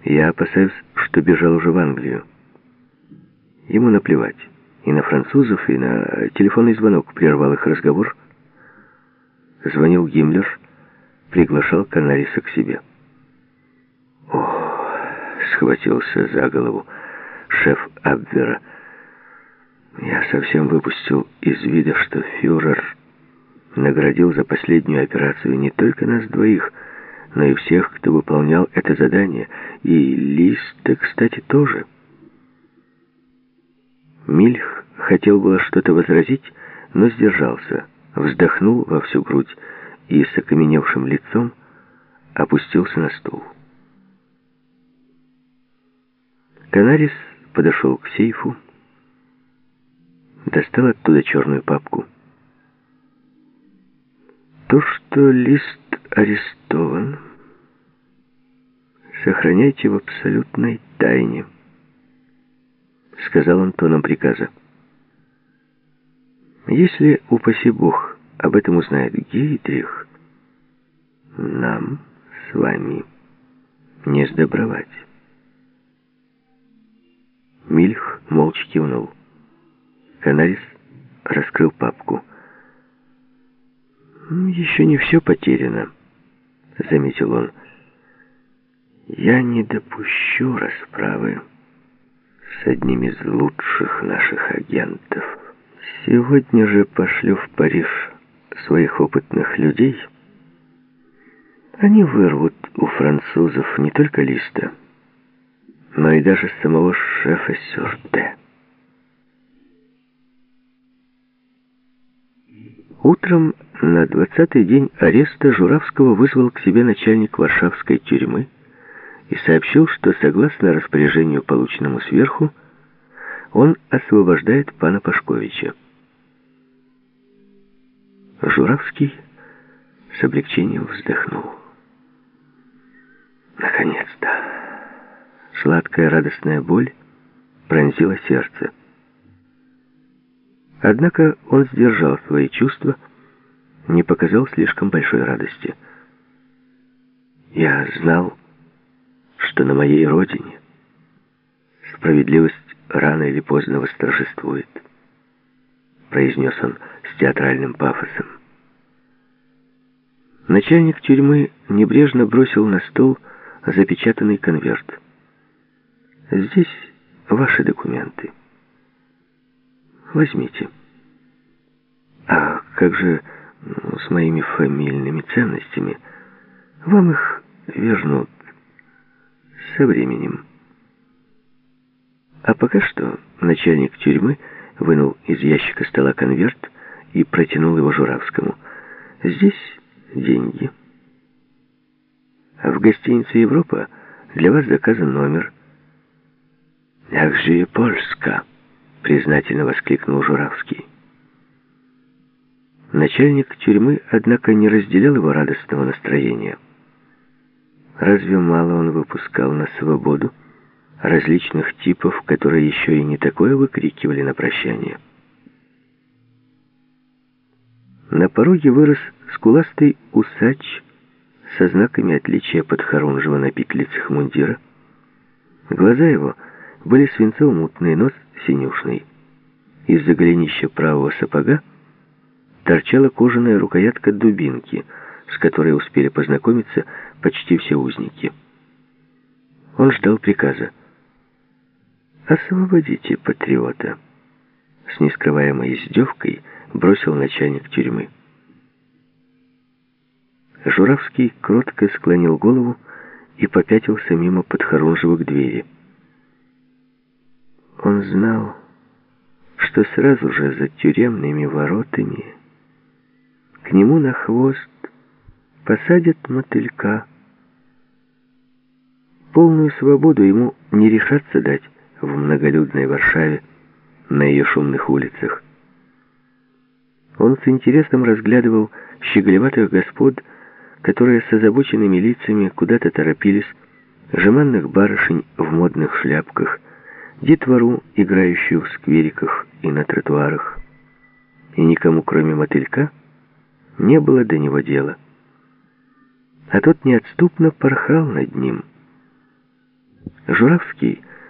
Я опасаюсь, что бежал уже в Англию. Ему наплевать. И на французов, и на телефонный звонок прервал их разговор. Звонил Гиммлер, приглашал Канариса к себе. О, схватился за голову шеф Абвера. Я совсем выпустил из вида, что фюрер наградил за последнюю операцию не только нас двоих, но и всех, кто выполнял это задание. И Листа, кстати, тоже. Мильх хотел было что-то возразить, но сдержался, вздохнул во всю грудь и с окаменевшим лицом опустился на стул. Канарис подошел к сейфу, достал оттуда черную папку. То, что Лист арестован, сохраняйте в абсолютной тайне, сказал он тоном приказа. Если, упаси Бог, об этом узнает Гейдрих, нам с вами не сдобровать. Мильх молча кивнул. Канарис раскрыл папку. «Еще не все потеряно», — заметил он. «Я не допущу расправы с одним из лучших наших агентов. Сегодня же пошлю в Париж своих опытных людей. Они вырвут у французов не только Листа, но и даже самого шефа Сюрте». Утром на 20-й день ареста Журавского вызвал к себе начальник варшавской тюрьмы и сообщил, что, согласно распоряжению, полученному сверху, он освобождает пана Пашковича. Журавский с облегчением вздохнул. Наконец-то! Сладкая радостная боль пронзила сердце. Однако он сдержал свои чувства, не показал слишком большой радости. «Я знал, что на моей родине справедливость рано или поздно восторжествует», произнес он с театральным пафосом. Начальник тюрьмы небрежно бросил на стол запечатанный конверт. «Здесь ваши документы. Возьмите. А как же с моими фамильными ценностями? Вам их вернут со временем». А пока что начальник тюрьмы вынул из ящика стола конверт и протянул его Журавскому. «Здесь деньги. А в гостинице «Европа» для вас заказан номер». «Ах же и Польска!» — признательно воскликнул Журавский. Начальник тюрьмы, однако, не разделял его радостного настроения. Разве мало он выпускал на свободу различных типов, которые еще и не такое выкрикивали на прощание? На пороге вырос скуластый усач со знаками отличия подхорунжего на петлицах мундира. Глаза его были свинцово-мутные, нос синюшный. Из-за голенища правого сапога торчала кожаная рукоятка дубинки, с которой успели познакомиться почти все узники. Он ждал приказа. «Освободите патриота», — с нескрываемой издевкой бросил начальник тюрьмы. Журавский кротко склонил голову и попятился мимо подхорунжего к двери. Он знал, что сразу же за тюремными воротами к нему на хвост посадят мотылька. Полную свободу ему не решаться дать в многолюдной Варшаве, на ее шумных улицах. Он с интересом разглядывал щеголеватых господ, которые с озабоченными лицами куда-то торопились, жеманных барышень в модных шляпках, детвору, играющую в сквериках и на тротуарах. И никому, кроме мотылька, не было до него дела. А тот неотступно порхал над ним. Журавский